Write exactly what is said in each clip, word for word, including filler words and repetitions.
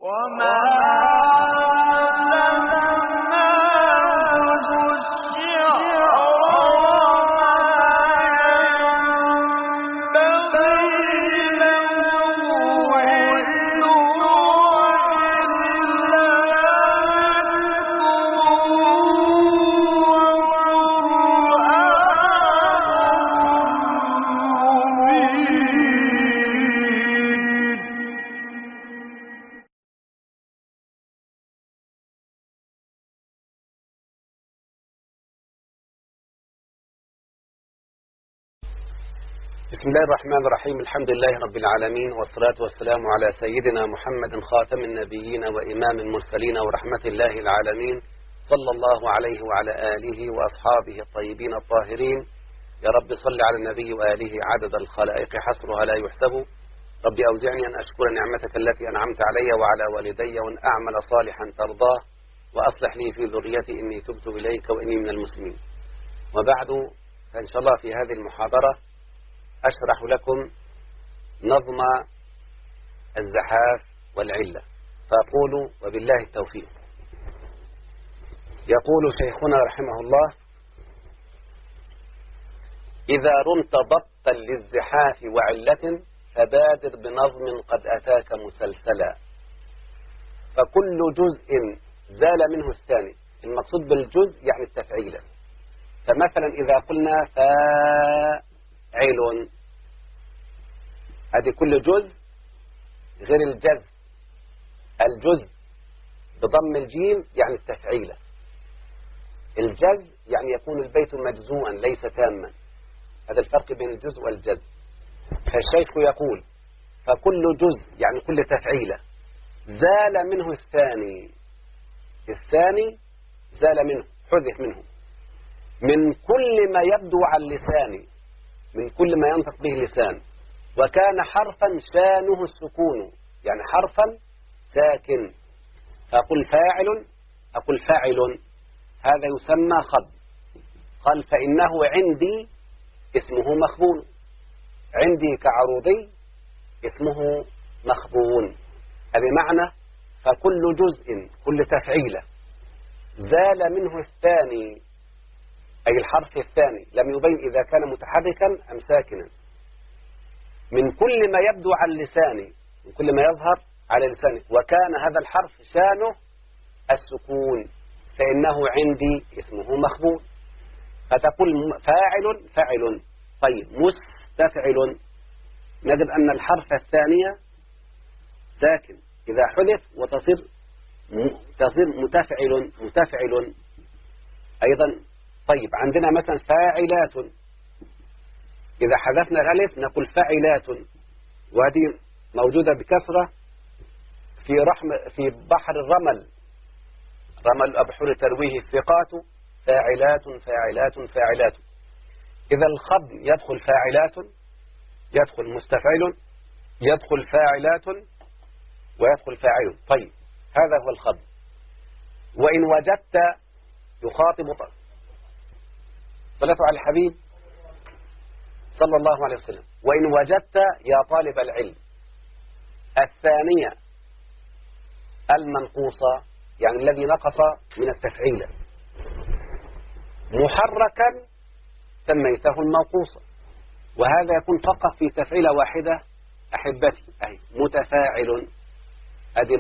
بسم الله الرحمن الرحيم. الحمد لله رب العالمين، والصلاة والسلام على سيدنا محمد خاتم النبيين وإمام المرسلين ورحمة الله العالمين، صلى الله عليه وعلى آله وأصحابه الطيبين الطاهرين. يا رب صل على النبي وآله عدد الخلائق حصرها لا يحسب. رب أوزعني أن أشكر نعمتك التي أنعمت علي وعلى والدي، وأن أعمل صالحا ترضاه، وأصلح لي في ذريتي إني تبت إليك وإني من المسلمين. وبعد، فإن شاء الله في هذه المحاضرة أشرح لكم نظم الزحاف والعلة، فأقول وبالله التوفيق. يقول شيخنا رحمه الله: إذا رمت ضبطا للزحاف وعلة فبادر بنظم قد أتاك مسلسلا، فكل جزء زال منه الثاني. المقصود بالجزء يعني التفعيل. فمثلا إذا قلنا فاعل، هذه كل جزء غير الجزء. الجزء بضم الجيم يعني التفعيلة، الجزء يعني يكون البيت مجزوعا ليس تاما. هذا الفرق بين الجزء والجزء. فالشيخ يقول: فكل جزء يعني كل تفعيلة زال منه الثاني، الثاني زال منه، حذف منه، من كل ما يبدو على اللسان، من كل ما ينطق به اللسان، وكان حرفا شانه السكون، يعني حرفا ساكن. فأقول فاعل، أقول فاعل، هذا يسمى خب. قال: فإنه عندي اسمه مخبون، عندي كعروضي اسمه مخبون. هذا معنى فكل جزء، كل تفعيلة زال منه الثاني، أي الحرف الثاني، لم يبين إذا كان متحركا أم ساكنا، من كل ما يبدو على اللسان، من كل ما يظهر على لسانه، وكان هذا الحرف شانه السكون، فإنه عندي اسمه مخبون. فتقول فاعل فاعل. طيب مستفعل، نجد أن الحرف الثانية ساكن إذا حذف وتصير تصير متفعل متفعل أيضا. طيب عندنا مثلا فاعلات، إذا حذفنا الألف نقول فاعلات، وهذه موجودة بكثرة في رحم في بحر الرمل، رمل أبحر ترويه الثقات، فاعلات فاعلات فاعلات. إذا الخب يدخل فاعلات، يدخل مستفعل، يدخل فاعلات، ويدخل فاعل. طيب هذا هو الخب. وإن وجدت يخاطب، صلاة على الحبيب صلى الله عليه وسلم. وإن وجدت يا طالب العلم الثانية المنقوصة، يعني الذي نقص من التفعيل، محركا سميته المنقوصة. وهذا يكون فقط في تفعيلة واحدة أحبتي، أي متفاعل، أدي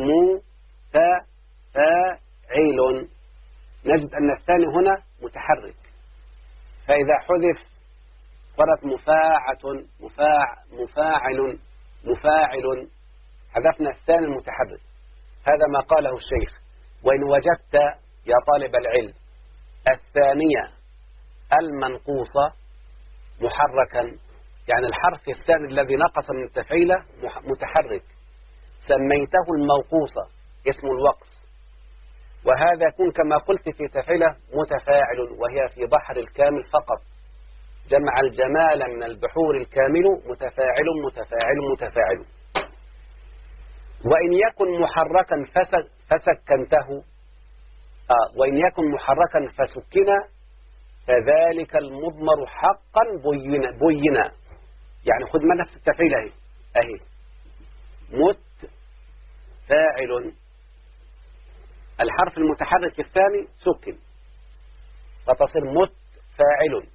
متفاعل. نجد أن الثاني هنا متحرك، فإذا حذف صارت مفاعة مفاع مفاعل مفاعل، حذفنا الثاني المتحرك. هذا ما قاله الشيخ: وإن وجدت يا طالب العلم الثانية المنقوصة محركا، يعني الحرف الثاني الذي نقص من التفعيلة متحرك، سميته الموقوصة، اسم الوقص. وهذا يكون كما قلت في تفعيلة متفاعل، وهي في بحر الكامل فقط، جمع الجمال من البحور الكامل، متفاعل متفاعل متفاعل. وإن يكن محركا فسك فسكنته، آه وإن يكن محركا فسكن، فذلك المضمر حقا بينا بينا. يعني خذ ما نفس التفعيلة اهي اهي فاعل. الحرف المتحرك الثاني سكن فتصير مت فاعل،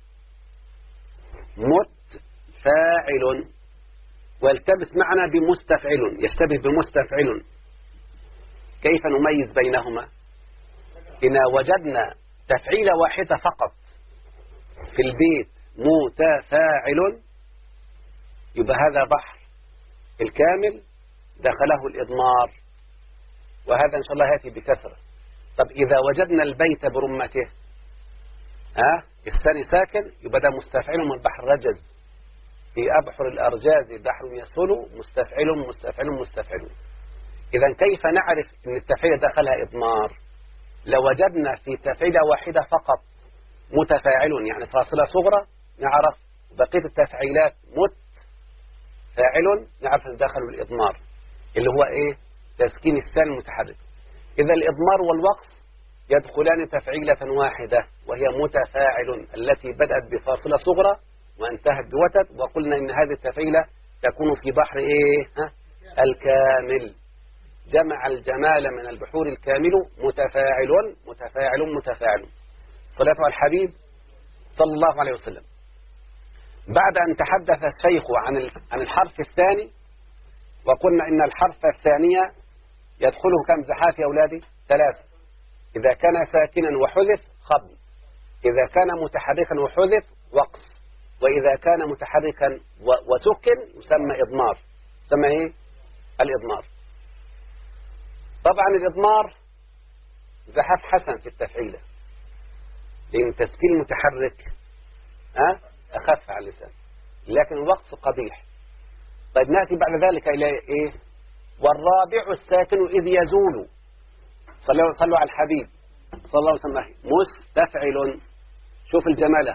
مت فاعل. والتبس معنا بمستفعل، يشتبه بمستفعل. كيف نميز بينهما؟ إن وجدنا تفعيلة واحدة فقط في البيت متفاعل يبقى هذا بحر الكامل دخله الإضمار، وهذا إن شاء الله يأتي بكثرة. طب إذا وجدنا البيت برمته ها الثاني ساكن يبقى ده مستفعل من بحر رجز. في أبحر الأرجاز بحر يسهل مستفعل مستفعل مستفعل. إذا كيف نعرف أن التفعيل دخلها إضمار؟ لوجدنا في تفعيلة واحدة فقط متفاعل يعني فاصلة صغرى نعرف، بقية التفعيلات مت فاعل نعرف أن دخلوا الإضمار اللي هو إيه؟ تسكين الثاني المتحرك. إذا الإضمار والوقف يدخلان تفعيلة واحدة وهي متفاعل التي بدأت بفاصلة صغرى وانتهت بوتد، وقلنا إن هذه التفعيلة تكون في بحر إيه؟ ها؟ الكامل. جمع الجمال من البحور الكامل متفاعل متفاعل متفاعل. صلاة على الحبيب صلى الله عليه وسلم. بعد أن تحدث الشيخ عن عن الحرف الثاني وقلنا إن الحرف الثانية يدخله كم زحاف يا أولادي؟ ثلاثة. إذا كان ساكنا وحذف خفض، إذا كان متحركا وحذف وقف، وإذا كان متحركا وسكن يسمى إضمار. يسمى إيه؟ الإضمار. طبعا الإضمار زحاف حسن في التفعيلة لأن تسكين متحرك أه؟ أخف على اللسان، لكن الوقف قبيح. طيب نأتي بعد ذلك إلى إيه؟ والرابع الساكن إذ يزول. صلوا, صلوا على الحبيب صلى الله عليه وسلم. مستفعل. شوف الجمالة،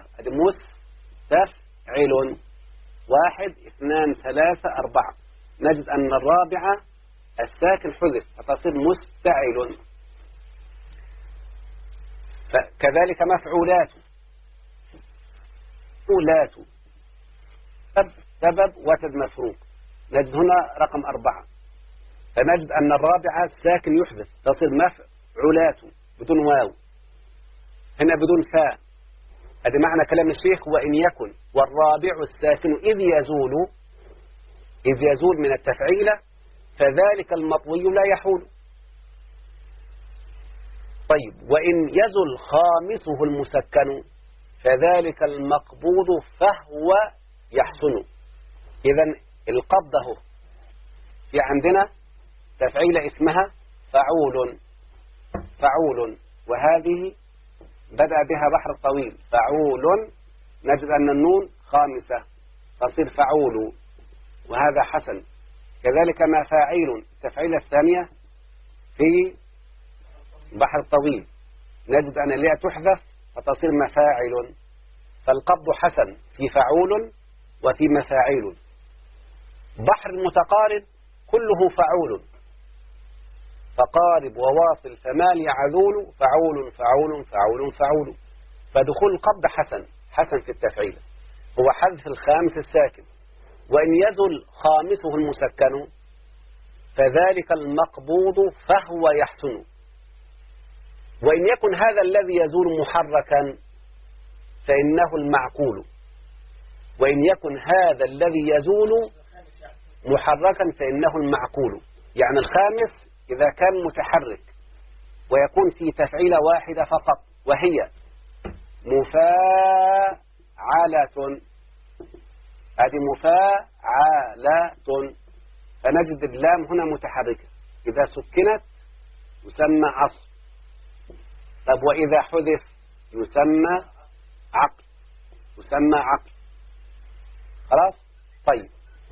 مستفعل. واحد اثنان ثلاثة أربعة. نجد أن الرابعة الساكن حذف فتصير مستعل. فكذلك مفعولات، مفعولات سبب سبب وتد مفروق. نجد هنا رقم أربعة، فنجد أن الرابعة الساكن يحذف تصير مفعولات بدون واو، هنا بدون فاء. هذا معنى كلام الشيخ وإن يكن والرابع الساكن إذ يزول، إذ يزول من التفعيلة فذلك المطوي لا يحول. طيب وإن يزل خامسه المسكن فذلك المقبوض فهو يحسن. إذن القبضة في عندنا تفعيلة اسمها فعول، فعول، وهذه بدأ بها بحر الطويل فعول. نجد أن النون خامسة تصير فعول، وهذا حسن. كذلك مفاعيل التفعيلة الثانية في بحر الطويل نجد أن الياء تحذف فتصير مفاعل، فالقبض حسن في فعول وفي مفاعيل. بحر المتقارب كله فعول، فقارب وواصل فمال يعذول فعول فعول فعول فعول. فدخول القبض حسن حسن في التفعيل هو حذف الخامس الساكن. وإن يزل خامسه المسكن فذلك المقبوض فهو يحسن. وإن يكن هذا الذي يزول محركا فإنه المعقول. وإن يكن هذا الذي يزول محركا فإنه المعقول. يعني الخامس إذا كان متحرك ويكون في تفعيلة واحدة فقط وهي مفاعلة، هذه مفاعلة، فنجد اللام هنا متحركة. إذا سكنت يسمى عصر. طب وإذا حذف يسمى عقل، يسمى عقل. خلاص؟ طيب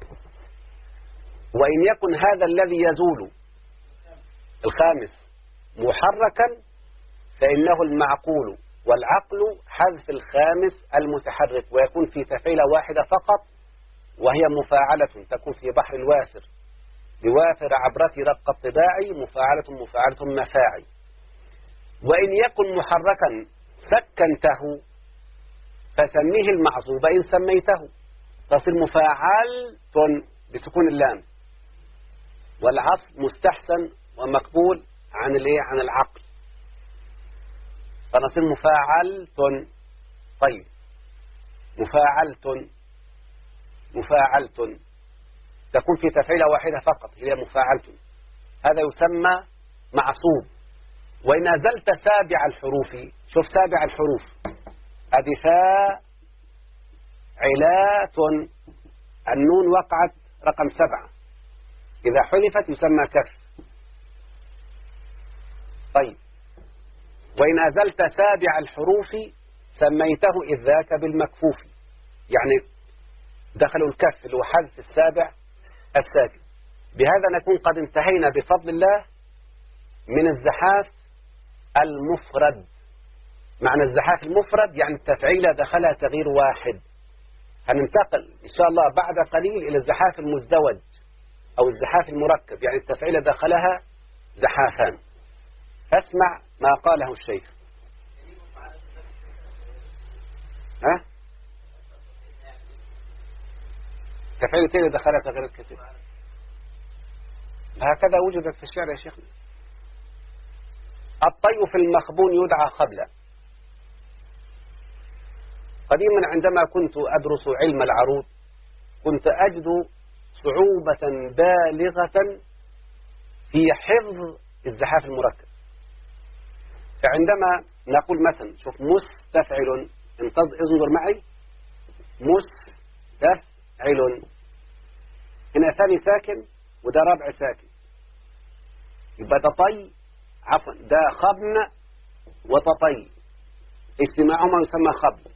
وإن يكن هذا الذي يزول الخامس محركا فإنه المعقول، والعقل حذف الخامس المتحرك ويكون في تفعيلة واحدة فقط وهي مفاعلة، تكون في بحر الوافر. بوافر عبرتي رق الطباعي مفاعلة مفاعلة مفاعي. وإن يكن محركا سكنته فسميه المعصوب إن سميته، تصير مفاعلة بسكون اللام. والعصر مستحسن ومقبول عن الايه عن العقل، فنصير مفاعلت. طيب مفاعلت مفاعلت تكون في تفعيلة واحدة فقط هي مفاعلت، هذا يسمى معصوب. وإن أزلت سابع الحروف، شوف سابع الحروف هذه فاء علات، النون وقعت رقم سبعة، إذا حذفت يسمى كسر. طيب وإن أزلت سابع الحروف سميته إذ ذاك بالمكفوف، يعني دخلوا الكف اللي هو حذف السابع الساكن. بهذا نكون قد انتهينا بفضل الله من الزحاف المفرد. معنى الزحاف المفرد يعني التفعيلة دخلها تغيير واحد. هننتقل إن شاء الله بعد قليل إلى الزحاف المزدوج أو الزحاف المركب، يعني التفعيلة دخلها زحافان. أسمع ما قاله الشيخ. ها؟ تفعيلتين دخلها تغيير كثير، هكذا وجدت في الشعر يا شيخنا. الطي في المخبون يدعى خبلا. قديما عندما كنت أدرس علم العروض كنت أجد صعوبة بالغة في حفظ الزحاف المركب. فعندما نقول مثلا شوف مستفعل، انظر معي، مستفعل، هنا ثاني ساكن وده رابع ساكن، يبقى ده طي، عفوا ده خبن وتطي، اجتماعهما يسمى خبن.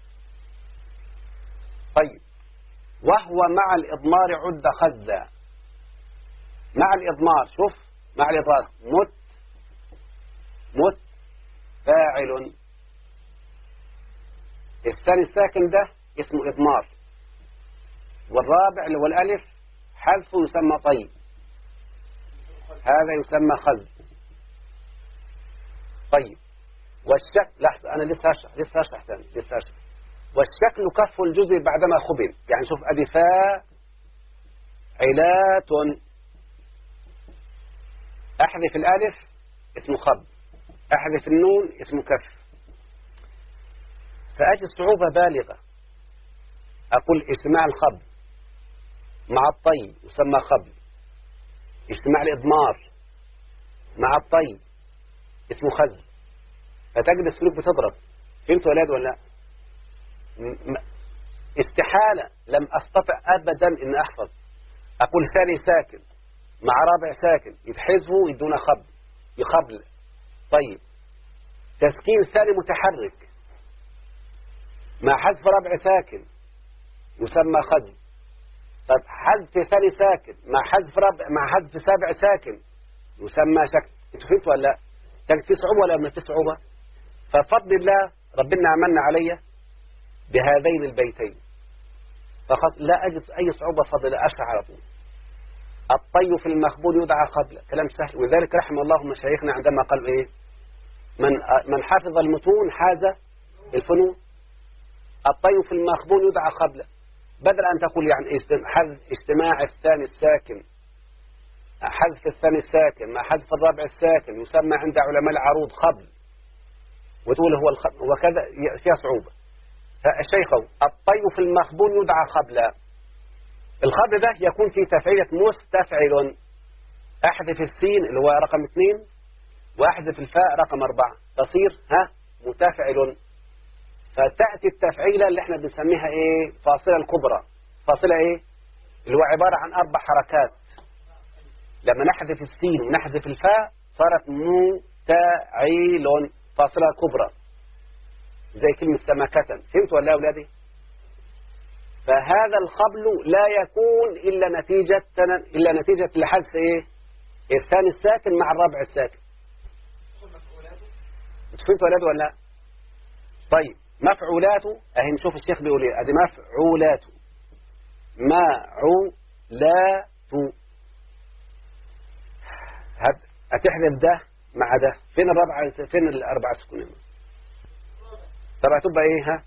طيب وهو مع الإضمار عد خزا. مع الإضمار شوف مع الإضمار مت مت فاعل، الثاني الساكن ده اسمه إضمار، والرابع اللي هو الألف حذفه يسمى طي، هذا يسمى خز. طيب والشكل، لحظة أنا لسه أشرح لسه أشرح ثاني لسه أشرح. والشكل كف الجزء بعدما خبن، يعني شوف أدي فاء علات، أحذف الألف اسمه خب، أحذف النون اسمه كف. فأجد صعوبة بالغة، أقول اجتماع الخب مع الطي يسمى خب، اجتماع الإضمار مع الطي اسمه خز، فتجد السلوك بتضرب. فهمت ولاد ولا لا؟ استحالة لم أستطع أبدا أن أحفظ. أقول ثاني ساكن مع رابع ساكن يتحذفوا يدون خب يخبل. طيب تسكين ثاني متحرك مع حذف رابع ساكن يسمى خز. طيب حذف ثاني ساكن مع حذف رابع مع حذف سابع ساكن يسمى شكل. انتوا فهمتوا ولا لا؟ كان في صعوبة ولا ما في صعوبة؟ ففضل الله ربنا عملنا علي بهذين البيتين، فقط لا أجد أي صعوبة فضل أشرح على طول. الطي في المخبول يدعى قبل، كلام سهل. وذلك رحم الله مشايخنا عندما قالوا إيه من من حفظ المتون حاز الفنون. الطي في المخبول يدعى قبل، بدل أن تقول يعني حذف اجتماع الثاني الساكن، حذف الثاني الساكن مع حذف الرابع الساكن يسمى عند علماء العروض خبل، وتقول هو الخبل وكذا فيها صعوبة. فالشيخ الطي في المخبول يدعى خبلا. الخبل ده يكون في تفعيلة مستفعل، أحذف السين اللي هو رقم اثنين وأحذف الفاء رقم أربعة تصير ها متفعل. فتأتي التفعيلة اللي احنا بنسميها ايه فاصلة الكبرى. فاصلة ايه اللي هو عبارة عن أربع حركات، لما نحذف السين ونحذف الفاء صارت متعيل، فاصلة كبرى زي كلمة سمكة. فهمت ولا يا أولادي؟ فهذا الخبل لا يكون إلا نتيجة إلا نتيجة لحذف إيه الثاني الساكن مع الرابع الساكن. فهمت ولا ولا لا؟ طيب مفعولاته أهي نشوف الشيخ بيقول إيه. أدي مفعولاته معولاته هتحذف ده مع ده. فين الرابعة فين الأربعة سكون؟ طبعا تبقى ايه ها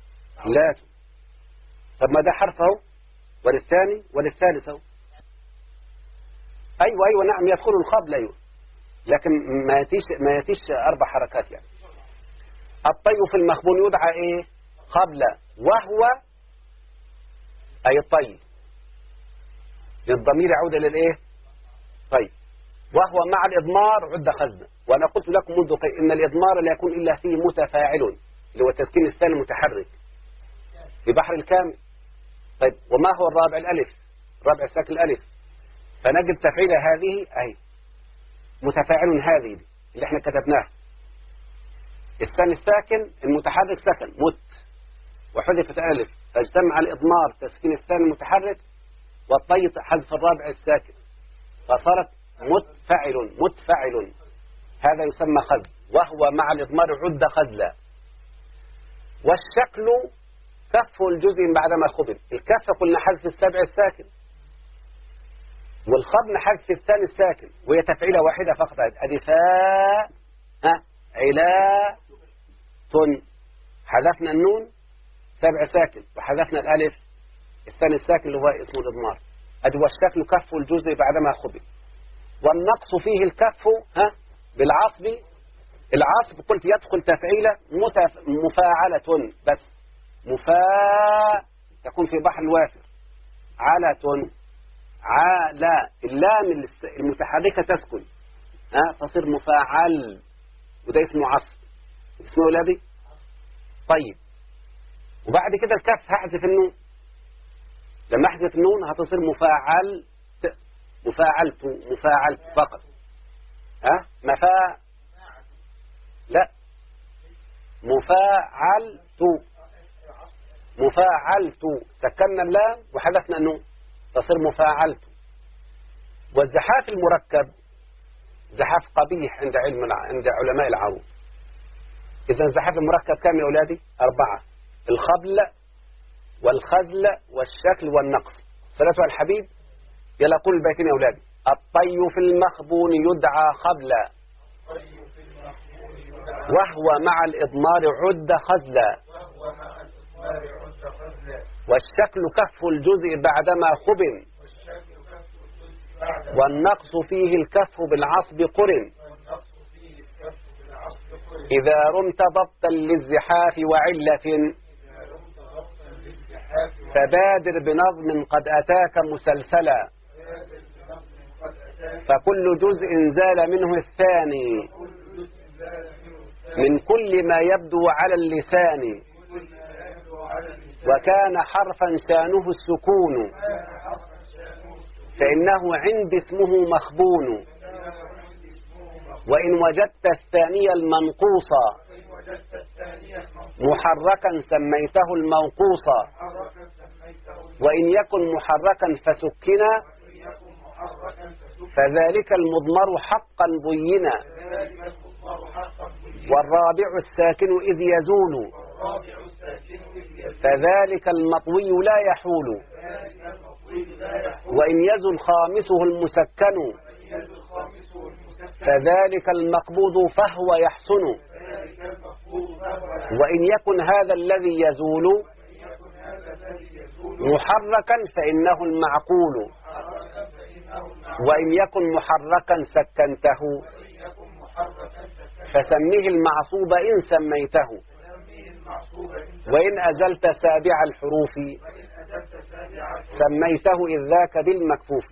معولاته. طب ما ده حرف اهو، وللثاني وللثالث اهو. أيوة أيوة نعم يدخل القبل أيوة، لكن ما يتيش ما يتيش أربع حركات يعني. الطي في المخبون يدعى إيه؟ قبل، وهو أي الطي، للضمير يعود إلى الإيه؟ طيب. وهو مع الإضمار عد خزنة. وأنا قلت لكم منذ قليل إن الإضمار لا يكون إلا فيه متفاعل اللي هو التسكين الثاني المتحرك في بحر الكامل. طيب وما هو الرابع؟ الألف، رابع ساكن الألف، فنجد تفعيل هذه أهي متفاعل، هذه اللي احنا كتبناها. الثاني الساكن المتحرك سكن مت وحذفت الألف، فاجتمع الإضمار تسكين الثاني المتحرك والطي حذف الرابع الساكن، فصارت متفعل متفعل، هذا يسمى خذل. وهو مع الإضمار عد خذلا. والشكل كف الجزء بعدما خبل. الكف قلنا حذف السابع الساكن، والخبن حذف الثاني الساكن، وهي تفعيلة واحدة فقط. أدي فاء ها علا تن، حذفنا النون سابع ساكن وحذفنا الألف الثاني الساكن اللي هو اسمه الإضمار. أدي والشكل كف الجزء بعدما خبل. والنقص فيه الكف ها بالعصب. العصب قلت يدخل تفعيلة متف... مفاعلة بس، مفاء تكون في بحر الوافر، علة علا، اللام المتحركة تسكن ها تصير مفاعل، وده اسمه عصب. اسمه ولادي طيب. وبعد كده الكف هحذف النون، لما احذف النون هتصير مفاعل، مفاعلت مفاعلت فقط ها مفا لا مفاعلت مفاعلت، سكننا اللام وحذفنا النون تصير مفاعلت. والزحاف المركب زحاف قبيح عند علم عند علماء العروض. إذا الزحاف المركب كم يا أولادي؟ أربعة: الخبل والخذل والشكل والنقص. ثلاثة الحبيب. يلا قول البيتين يا أولادي. الطي في المخبون يدعى خبلا، وهو مع الإضمار عد خذلا، والشكل كف الجزء بعدما خبن، والنقص فيه الكف بالعصب قرن. إذا رمت ضبطا للزحاف وعلة فبادر بنظم قد أتاك مسلسلا، فكل جزء زال منه الثاني من كل ما يبدو على اللسان، وكان حرفا شانه السكون فإنه عند اسمه مخبون. وإن وجدت الثاني المنقوصا محركا سميته المنقوصا، وإن يكن محركا فسكنا فذلك المضمر حقا بينا. والرابع الساكن إذ يزول فذلك المطوي لا يحول. وإن يزل خامسه المسكن فذلك المقبوض فهو يحسن. وإن يكن هذا الذي يزول محركا فإنه المعقول. وإن يكن محركا سكنته فسميه المعصوب إن سميته. وإن أزلت سابع الحروف سميته إذ ذاك بالمكفوف.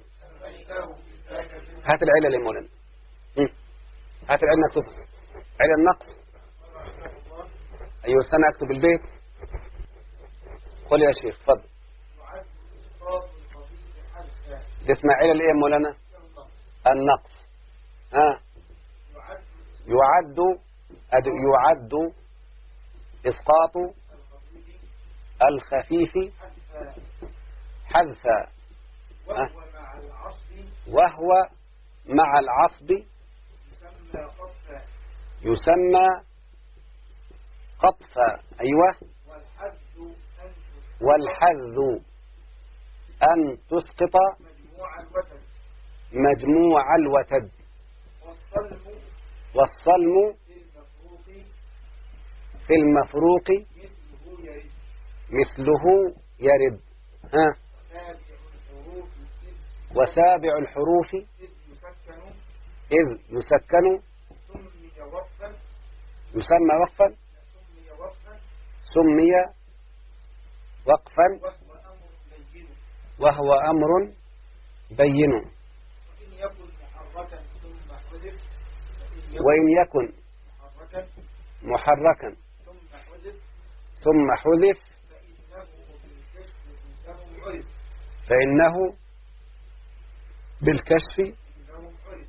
هات العلة لمولانا، هات العلة نكتبها. علة النقص. أيوة استنى أكتب البيت. قل يا شيخ تفضل. دي اسمها علة إيه مولانا؟ النقص. ها يعد يعد إسقاط الخفيف حذفا، وهو مع العصب يسمى قطفا. أيوة. والحذ أن تسقط مجموع الوتد. والصلم في المفروق مثله يرد. ها وسابع الحروف يسكن إذ يسكن سمي وقفا يسمى وقفا سمي وقفا سمي وقفا وهو أمر بين وهو أمر بين وإن يكن محركا ثم حذف وإن يكن محركا محركا ثم حذف ثم حذف فإنه بالكشف فإنه بالكشف إنه عرف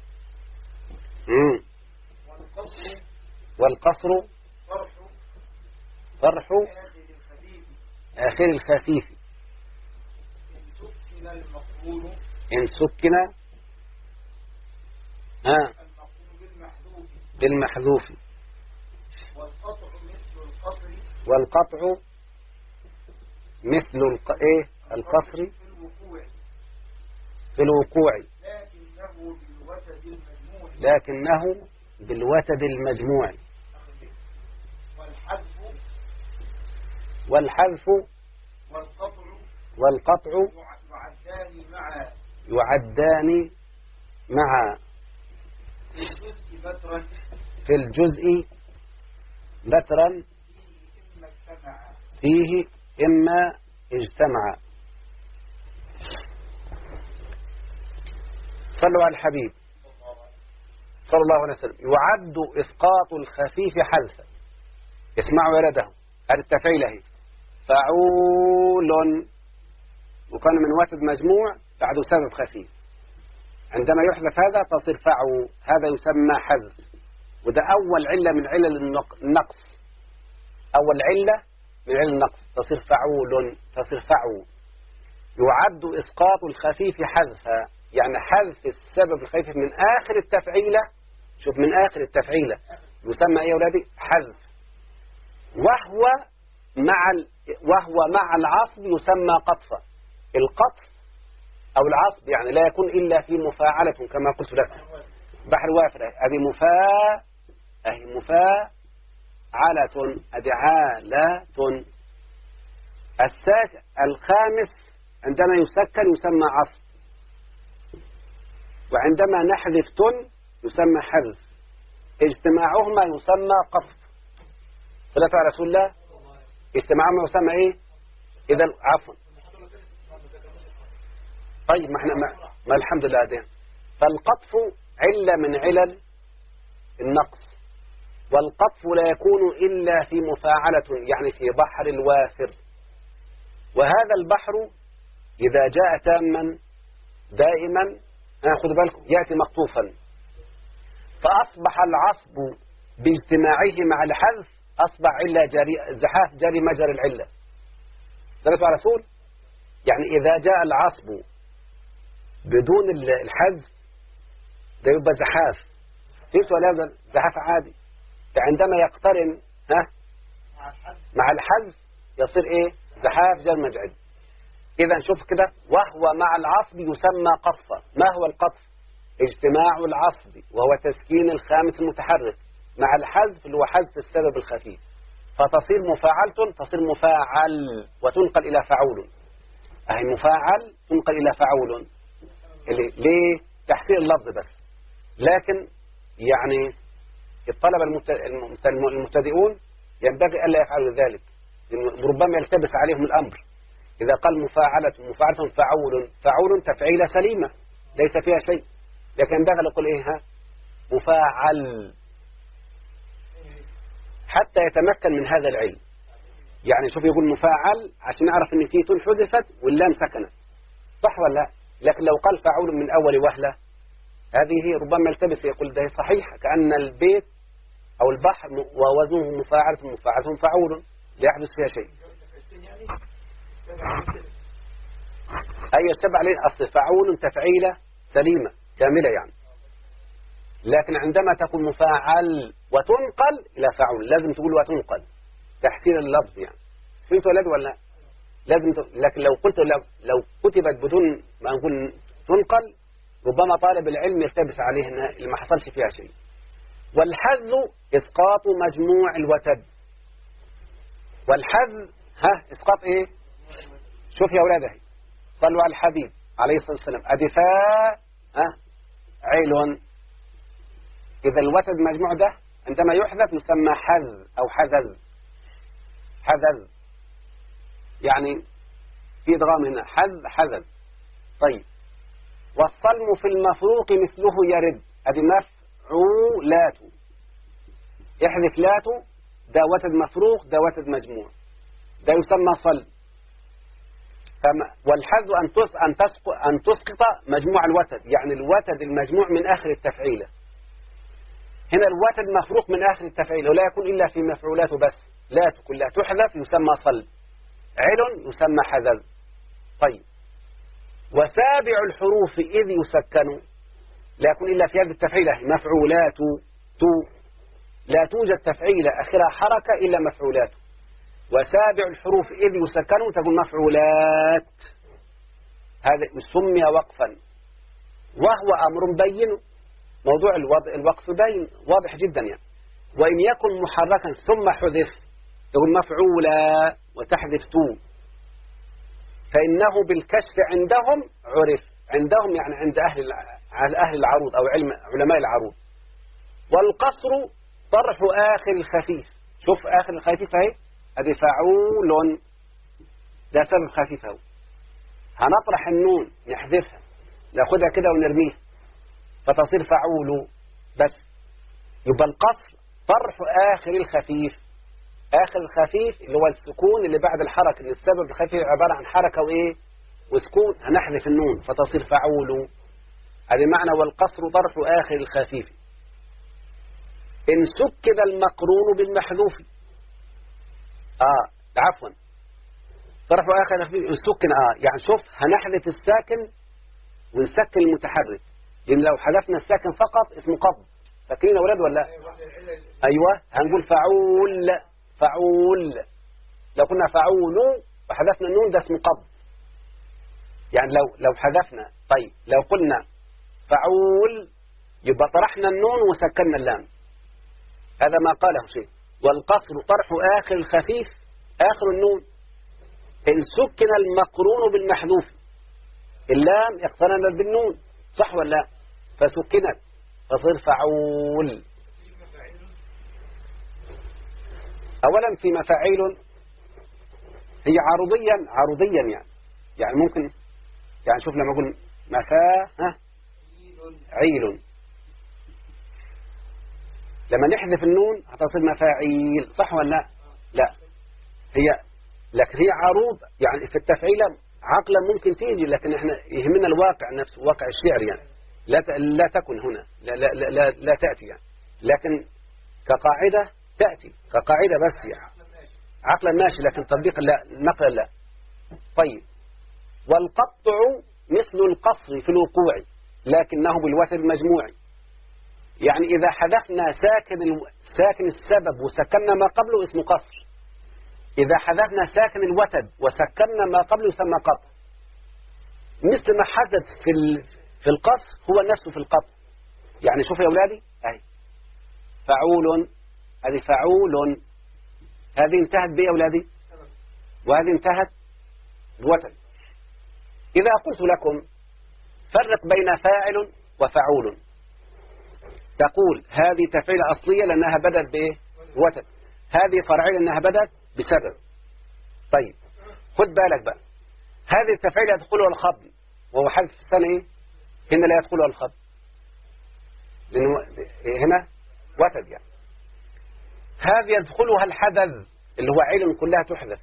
مم. والقصر والقصر طرح طرح آخر الخفيف آخر الخفيف إن سكن المقبول إن سكن آه المقبول بالمحذوف بالمحذوف والقطع مثل القصر والقطع مثل الق... إيه القصر في الوقوع في الوقوع لكنه بالوتد المجموع لكنه بالوتد المجموع والحذف والحذف والقطع والقطع يعدان معا يعدان مع في الجزء بترا في الجزء بترا فيه إما اجتمعا فيه إما اجتمع. صلوا على الحبيب صلى الله عليه وسلم. يعد إسقاط الخفيف حذفا. اسمعوا ورده هذه التفعيلة هي فعول وكان من وتد مجموع بعده سبب خفيف. عندما يحذف هذا تصير فعو، هذا يسمى حذف، وده أول علة من علل النقص، أول علة من علل النقص تصير فعول، تصير فعو. يعد إسقاط الخفيف حذفا، يعني حذف السبب الخفيف من آخر التفعيلة. شوف من آخر التفعيلة يسمى إيه يا أولادي؟ حذف. وهو مع ال... وهو مع العصب يسمى قطفة. القطف أو العصب يعني لا يكون إلا في مفاعلة كما قلت لك. بحر وافر هذه مفا أهي مفا علة أدي عالة. الساك الخامس عندما يسكن يسمى عصب، وعندما نحذف تن يسمى حذف. اجتماعهما يسمى قطف. صلاة على رسول الله. اجتماعهما يسمى ايه؟ اذا عفوا طيب ما احنا ما, ما الحمد لله ده. فالقطف علة من علل النقص، والقطف لا يكون إلا في مفاعلة يعني في بحر الوافر. وهذا البحر إذا جاء تاما دائما خذوا بالكم يأتي مقطوفا، فأصبح العصب باجتماعه مع الحذف أصبح علة جاري زحاف جاري مجرى العلة. صلى على رسول. يعني إذا جاء العصب بدون الحذف ده يبقى زحاف. فهمت ولا زحاف عادي؟ فعندما يقترن ها مع الحذف يصير ايه؟ زحاف جار مجعد. إذا شوف كده وهو مع العصب يسمى قطفة. ما هو القطف؟ اجتماع العصب وهو تسكين الخامس المتحرك مع الحذف اللي هو حذف السبب الخفيف، فتصير مفاعلة تصير مفاعل وتنقل إلى فعول. أهي مفاعل تنقل إلى فعول. ليه؟ تحسين اللفظ بس. لكن يعني الطلبة المبتدئون ينبغي ألا يفعلوا ذلك، ربما يلتبس عليهم الأمر. إذا قال مفاعلة مفاعلة فعول، فعول تفعيلة سليمة ليس فيها شيء، لكن ينبغي يقول إيه ها مفاعل حتى يتمكن من هذا العلم. يعني شوف يقول مفاعل عشان نعرف ان فيه تون حذفت واللام سكنت، صح ولا لا؟ لكن لو قال فعول من أول وهلة هذه ربما يلتبس يقول ده صحيح كأن البيت أو البحر ووزنه مفاعلة مفاعلة فعول لا يحدث فيها شيء. أي يتبع عليه أصل فعول تفعيلة سليمة كاملة يعني. لكن عندما تكون مفاعل وتنقل إلى فعول لازم تقول وتنقل تحسين اللفظ يعني. فهمت ولد ولا لازم ت... لكن لو قلت لو, لو كتبت بدون ما نقول تنقل ربما طالب العلم يلتبس عليه إن اللي ما حصلش فيها شيء. والحذف إسقاط مجموع الوتد. والحذف ها إسقاط إيه؟ شوف يا أولاده صلوا على الحبيب عليه الصلاة والسلام. أدفاء ها عيل. إذا الوتد المجموع ده عندما يحذف يسمى حذ أو حذذ. حذذ يعني في ادغام هنا، حذ حذذ. طيب، والصلم في المفروق مثله يرد، هذه مفعولات. يحذف لات، ده وتد مفروق، ده وتد مجموع، ده يسمى صلم. والحذف أن أن تسقط أن تسقط مجموع الوتد، يعني الوتد المجموع من آخر التفعيلة. هنا الوتد مفروق من آخر التفعيلة، ولا يكون إلا في مفعولاته بس. لا كلها تحذف يسمى صلب. عل يسمى حذذ. طيب، وسابع الحروف إذ يسكن، لا يكون إلا في هذه التفعيلة مفعولات. تو لا توجد تفعيلة آخرها حركة إلا مفعولات. وسابع الحروف إذ يسكن تكون مفعولات. هذا سمي وقفا، وهو أمر بين. موضوع الوقف بين واضح جدا يعني. وإن يكن محركا ثم حذف تقول مفعولا وتحذف تو، فإنه بالكشف عندهم عرف. عندهم يعني عند أهل أهل العروض أو علم علماء العروض. والقصر طرح آخر الخفيف. شوف آخر الخفيف اهي، هذه فعول، ده سبب خفيف اهو. هنطرح النون نحذفها، ناخدها كده ونرميها فتصير فعول بس. يبقى القصر طرح آخر الخفيف. آخر الخفيف اللي هو السكون اللي بعد الحركة، اللي السبب الخفيف عبارة عن حركة وإيه وسكون، هنحذف النون فتصير فعول. هذا معنى والقصر طرح آخر الخفيف. إن سكن المقرون بالمحذوف، آه عفوا طرح آخر الخفيف إن سكن، آه يعني شوف هنحذف الساكن ونسكن المتحرك، لأن لو حذفنا الساكن فقط اسمه قبض. فاكرين يا أولاد ولا؟ أيوة، هنقول فعول. فعول لو كنا فعول وحذفنا النون ده اسمه قبض. يعني لو لو حذفنا، طيب لو قلنا فعول يبقى طرحنا النون وسكننا اللام. هذا ما قاله شيء. والقصر طرح آخر الخفيف آخر النون إن سكن المقرون بالمحذوف. اللام اقترنت بالنون صح ولا لا؟ فسكنت فصير فعول. أولا في مفاعيل هي عروضيا عروضيا يعني يعني ممكن يعني شوف لما أقول مفا ها عيل، لما نحذف النون هتصير مفاعيل صح ولا لا؟ لا، هي لكن هي عروض يعني في التفعيلة عقلا ممكن تيجي، لكن احنا يهمنا الواقع نفسه، واقع الشعر يعني. لا لا تكن هنا، لا لا لا, لا تأتي يعني، لكن كقاعدة تأتي كقاعدة بس يعني عقلا ماشي، لكن تطبيقا لا، نقلا لا. طيب، والقطع مثل القصر في الوقوع لكنه بالوتر المجموعي. يعني إذا حذفنا ساكن ساكن السبب وسكننا ما قبله اسمه قصر. إذا حذفنا ساكن الوتد وسكننا ما قبله يسمى قطع. مثل ما حدث في في القصر هو نفسه في القطع. يعني شوف يا أولادي أهي فعول، هذه فعول، هذه انتهت بإيه يا أولادي؟ وهذه انتهت بوتد. إذا قلت لكم فرق بين فاعل وفعول، تقول هذه تفعيلة أصلية لأنها بدأت بإيه؟ وتد. هذه فرعية لأنها بدأت بسبب. طيب خد بالك بقى، هذه التفعيلة يدخلها الخفض وهو حذف السنة إيه؟ هنا لا يدخلها الخفض لأنه هنا وتد يعني. هذه يدخلها الحذف اللي هو عين كلها تحذف.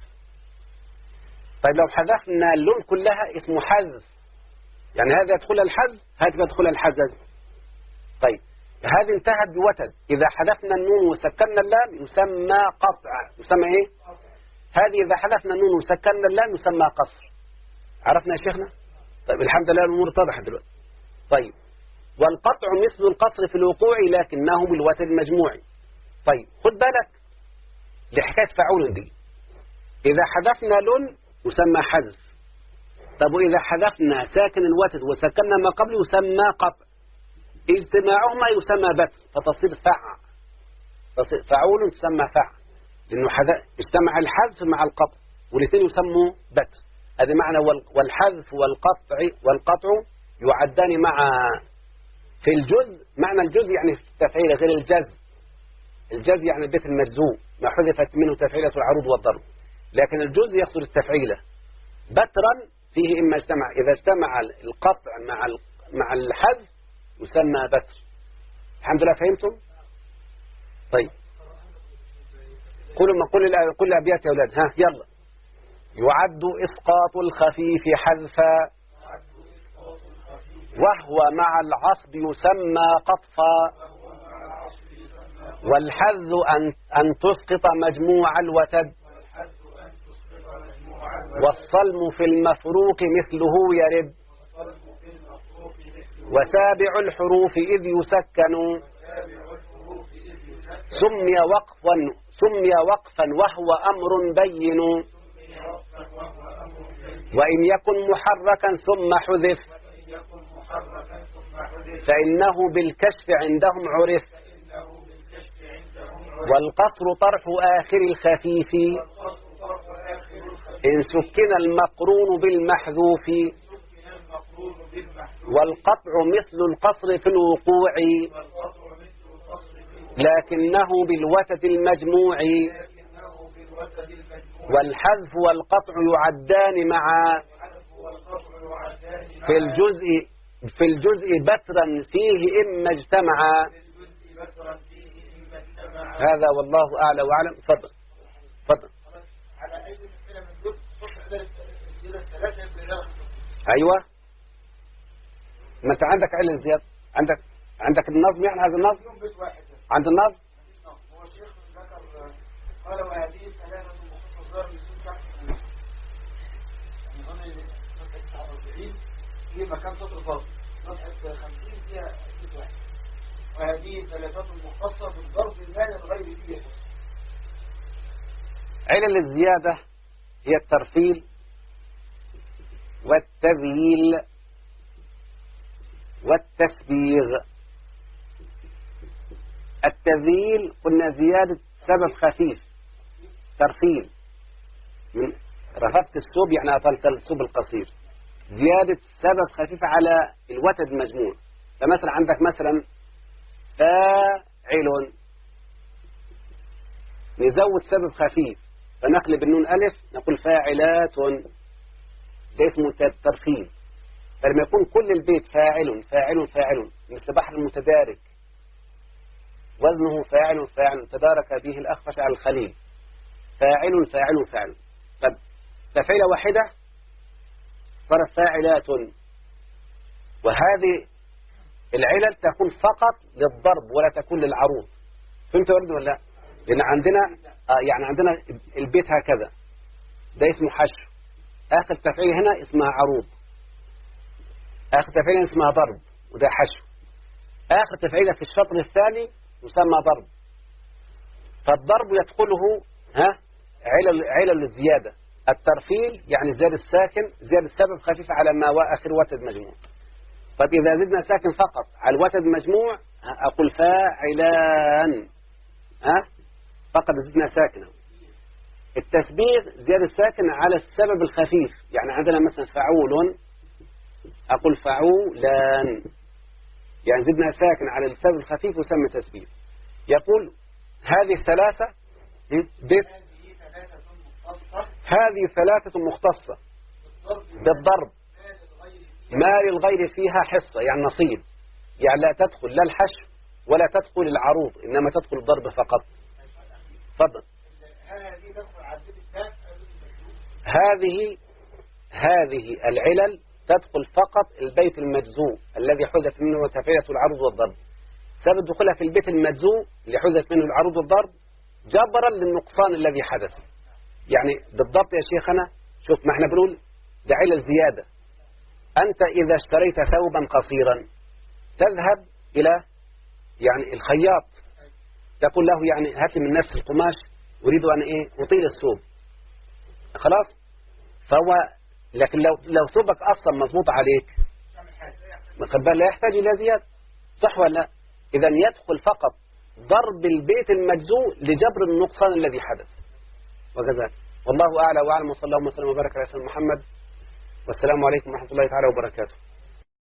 طيب لو حذفنا اللون كلها اسمه حذف، يعني هذا يدخلها الحذف هذه يدخلها الحذف. طيب هذه انتهت بوتد، إذا حذفنا النون وسكننا اللام يسمى قطع. يسمى إيه؟ هذه إذا حذفنا النون وسكننا اللام يسمى قصر. عرفنا يا شيخنا؟ طيب الحمد لله الأمور اتضحت دلوقتي. طيب، والقطع مثل القصر في الوقوع لكنه بالوتد المجموعي. طيب خد بالك لحكاية فعول دي، إذا حذفنا لون يسمى حذف. طب وإذا حذفنا ساكن الوتد وسكننا ما قبله يسمى قطع. اجتماعهما يسمى بت فتصير فع. تصير فعول تسمى فع لأنه اجتمع الحذف مع القطع والاثنين يسموا بت. هذا معنى والحذف والقطع والقطع يعدان مع في الجزء، معنى الجزء يعني في التفعيل غير الجزء. الجزء يعني البيت المجزوء ما حذفت منه تفعيلة العروض والضرب، لكن الجزء يقصد التفعيلة. بترا فيه إما اجتمع، إذا اجتمع القطع مع مع الحذف يسمى بتر. الحمد لله فهمتم؟ طيب قولوا ما قل كل الأبيات يا أولاد. ها يلا. يعد إسقاط الخفيف حذفا وهو مع العصب يسمى قطفا، والحذ أن, أن تسقط مجموع الوتد، والصلم في المفروق مثله يرد، وسابع الحروف إذ يسكن سمي وقفا سمي وقفا وهو أمر بين، وإن يكن محركا ثم حذف فإنه بالكشف عندهم عرف، والقصر طرح آخر الخفيف إن سكن المقرون بالمحذوف، والقطع مثل القصر في الوقوع لكنه بالوتد المجموع، والحذف والقطع يعدان معا في الجزء في الجزء بترا فيه إما اجتمعا. هذا والله أعلى وأعلم. تفضل تفضل. أيوة، ما أنت عندك علة زيادة، عندك عندك النظم، يعني هذا النظم عند النظم. هو الشيخ ذكر قال وهذه ثلاثة مختصرات من يعني هنا صفحة تسعة وأربعين في مكان سطر فاضل، صفحة خمسين فيها ست واحد، وهذه ثلاثة مختصة بالضرب المال الغير فيه. علل الزيادة هي الترفيل والتذييل والتسبيغ. التذييل قلنا زيادة سبب خفيف، ترفيل من رفضت السوب يعني أطلت السوب القصير، زيادة سبب خفيف على الوتد المجموع. فمثلا عندك مثلا فاعل، نزود سبب خفيف فنقلب النون ألف نقول فاعلات، ده اسمه ترفيل. فلما يكون كل البيت فاعل فاعل فاعل مثل بحر المتدارك وزنه فاعل فاعل تدارك به الأخفش على الخليل، فاعل فاعل فاعل. طب تفعيلة واحدة صارت فاعلات، وهذه العلل تكون فقط للضرب ولا تكون للعروض. فهمت ورد ولا لا؟ لأن عندنا آه يعني عندنا البيت هكذا، ده اسمه حشو، آخر تفعيل هنا اسمها عروض، آخر تفعيل اسمها ضرب وده حشو، آخر تفعيل في الشطر الثاني يسمى ضرب. فالضرب يدخله ها علل علل الزيادة، الترفيل يعني زيادة الساكن، زيادة السبب خفيف على ما آخر وتد مجموع. طب إذا زدنا ساكن فقط على الوتد مجموع أقول فاعلان، ها فقط زدنا ساكنة. التسبيغ زيادة ساكن على السبب الخفيف، يعني عندنا مثلا فعول أقول فعولان، يعني زدنا ساكن على السبب الخفيف وسمى تسبيغ. يقول هذه الثلاثة بيت هذه ثلاثة مختصة بالضرب ما للغير فيها حصة، يعني نصيب، يعني لا تدخل لا الحشو ولا تدخل العروض، إنما تدخل الضرب فقط. تفضل. هذه هذه العلل تدخل فقط البيت المجزوء الذي حذف منه تفعيلة العروض والضرب. سبب دخولها في البيت المجزوء اللي حذف منه العروض والضرب جبرا للنقصان الذي حدث. يعني بالضبط يا شيخنا، شوف ما احنا بنقول ده علل زيادة. أنت إذا اشتريت ثوبا قصيرا تذهب إلى يعني الخياط تقول له يعني هات لي من نفس القماش أريد أن إيه أطيل الثوب، خلاص. فهو لكن لو لو ثوبك أصلا مضبوط عليك مقبل لا يحتاج إلى زيادة، صح ولا لا؟ إذا يدخل فقط ضرب البيت المجزوء لجبر النقصان الذي حدث وكذلك. والله أعلى وأعلم، وصلى الله وسلم وبارك على سيدنا محمد، والسلام عليكم ورحمة الله تعالى وبركاته.